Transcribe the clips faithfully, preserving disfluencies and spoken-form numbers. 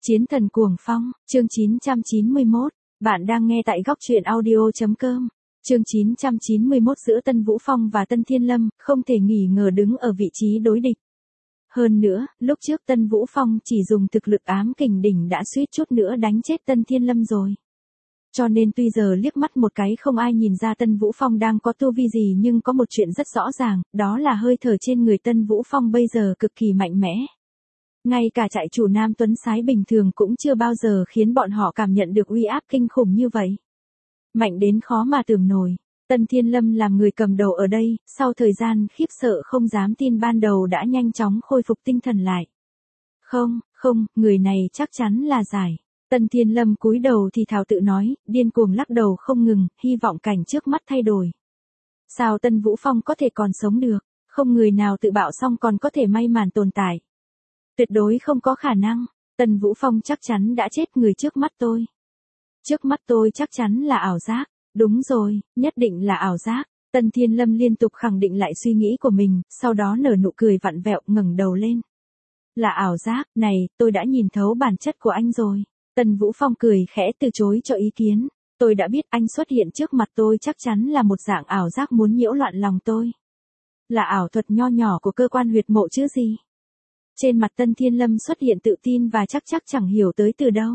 Chiến thần cuồng phong, chương chín trăm chín mươi mốt, bạn đang nghe tại góc truyện audio.com. Chương chín trăm chín mươi mốt giữa Tân Vũ Phong và Tân Thiên Lâm, không thể nghi ngờ đứng ở vị trí đối địch. Hơn nữa, lúc trước Tân Vũ Phong chỉ dùng thực lực ám kình đỉnh đã suýt chút nữa đánh chết Tân Thiên Lâm rồi. Cho nên tuy giờ liếc mắt một cái không ai nhìn ra Tân Vũ Phong đang có tu vi gì, nhưng có một chuyện rất rõ ràng, đó là hơi thở trên người Tân Vũ Phong bây giờ cực kỳ mạnh mẽ. Ngay cả trại chủ Nam Tuấn Sái bình thường cũng chưa bao giờ khiến bọn họ cảm nhận được uy áp kinh khủng như vậy. Mạnh đến khó mà tưởng nổi. Tân Thiên Lâm làm người cầm đầu ở đây, sau thời gian khiếp sợ không dám tin ban đầu đã nhanh chóng khôi phục tinh thần lại. Không, không, người này chắc chắn là giải. Tân Thiên Lâm cúi đầu thì thào tự nói, điên cuồng lắc đầu không ngừng, hy vọng cảnh trước mắt thay đổi. Sao Tân Vũ Phong có thể còn sống được? Không người nào tự bạo xong còn có thể may mắn tồn tại. Tuyệt đối không có khả năng. Tân Vũ Phong chắc chắn đã chết, người trước mắt tôi. Trước mắt tôi chắc chắn là ảo giác. Đúng rồi, nhất định là ảo giác. Tân Thiên Lâm liên tục khẳng định lại suy nghĩ của mình, sau đó nở nụ cười vặn vẹo ngẩng đầu lên. Là ảo giác, này, tôi đã nhìn thấu bản chất của anh rồi. Tân Vũ Phong cười khẽ từ chối cho ý kiến. Tôi đã biết anh xuất hiện trước mặt tôi chắc chắn là một dạng ảo giác muốn nhiễu loạn lòng tôi. Là ảo thuật nho nhỏ của cơ quan huyệt mộ chứ gì. Trên mặt Tân Thiên Lâm xuất hiện tự tin và chắc chắc chẳng hiểu tới từ đâu.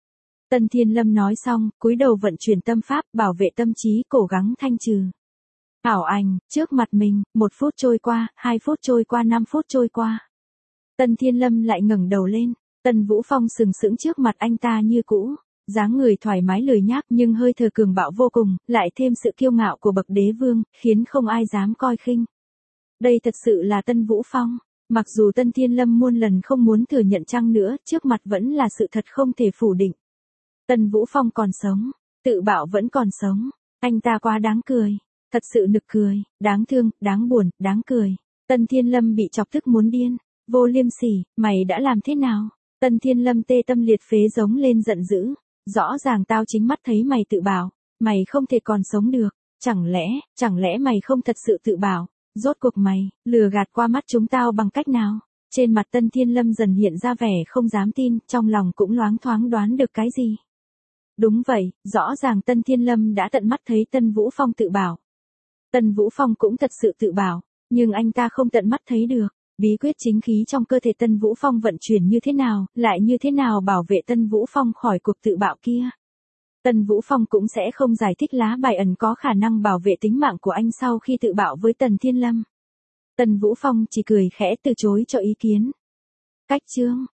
Tân Thiên Lâm nói xong, cúi đầu vận chuyển tâm pháp, bảo vệ tâm trí, cố gắng thanh trừ. Ảo ảnh, trước mặt mình, một phút trôi qua, hai phút trôi qua, năm phút trôi qua. Tân Thiên Lâm lại ngẩng đầu lên, Tân Vũ Phong sừng sững trước mặt anh ta như cũ, dáng người thoải mái lười nhác nhưng hơi thở cường bạo vô cùng, lại thêm sự kiêu ngạo của bậc đế vương, khiến không ai dám coi khinh. Đây thật sự là Tân Vũ Phong. Mặc dù Tân Thiên Lâm muôn lần không muốn thừa nhận chăng nữa, trước mặt vẫn là sự thật không thể phủ định. Tân Vũ Phong còn sống, tự bạo vẫn còn sống, anh ta quá đáng cười, thật sự nực cười, đáng thương, đáng buồn, đáng cười. Tân Thiên Lâm bị chọc tức muốn điên, Vô Liêm Sỉ, mày đã làm thế nào? Tân Thiên Lâm tê tâm liệt phế giống lên giận dữ, rõ ràng tao chính mắt thấy mày tự bạo, mày không thể còn sống được, chẳng lẽ, chẳng lẽ mày không thật sự tự bạo? Rốt cuộc mày, lừa gạt qua mắt chúng tao bằng cách nào? Trên mặt Tân Thiên Lâm dần hiện ra vẻ không dám tin, trong lòng cũng loáng thoáng đoán được cái gì. Đúng vậy, rõ ràng Tân Thiên Lâm đã tận mắt thấy Tân Vũ Phong tự bảo. Tân Vũ Phong cũng thật sự tự bảo, nhưng anh ta không tận mắt thấy được. Bí quyết chính khí trong cơ thể Tân Vũ Phong vận chuyển như thế nào, lại như thế nào bảo vệ Tân Vũ Phong khỏi cuộc tự bạo kia. Tân Vũ Phong cũng sẽ không giải thích lá bài ẩn có khả năng bảo vệ tính mạng của anh sau khi tự bạo với Tần Thiên Lâm. Tân Vũ Phong chỉ cười khẽ từ chối cho ý kiến. Cách chương,